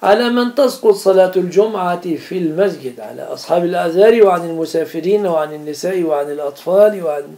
على من تسقط صلاة الجمعة في المسجد، على أصحاب الأعذار وعن المسافرين وعن النساء وعن الأطفال وعن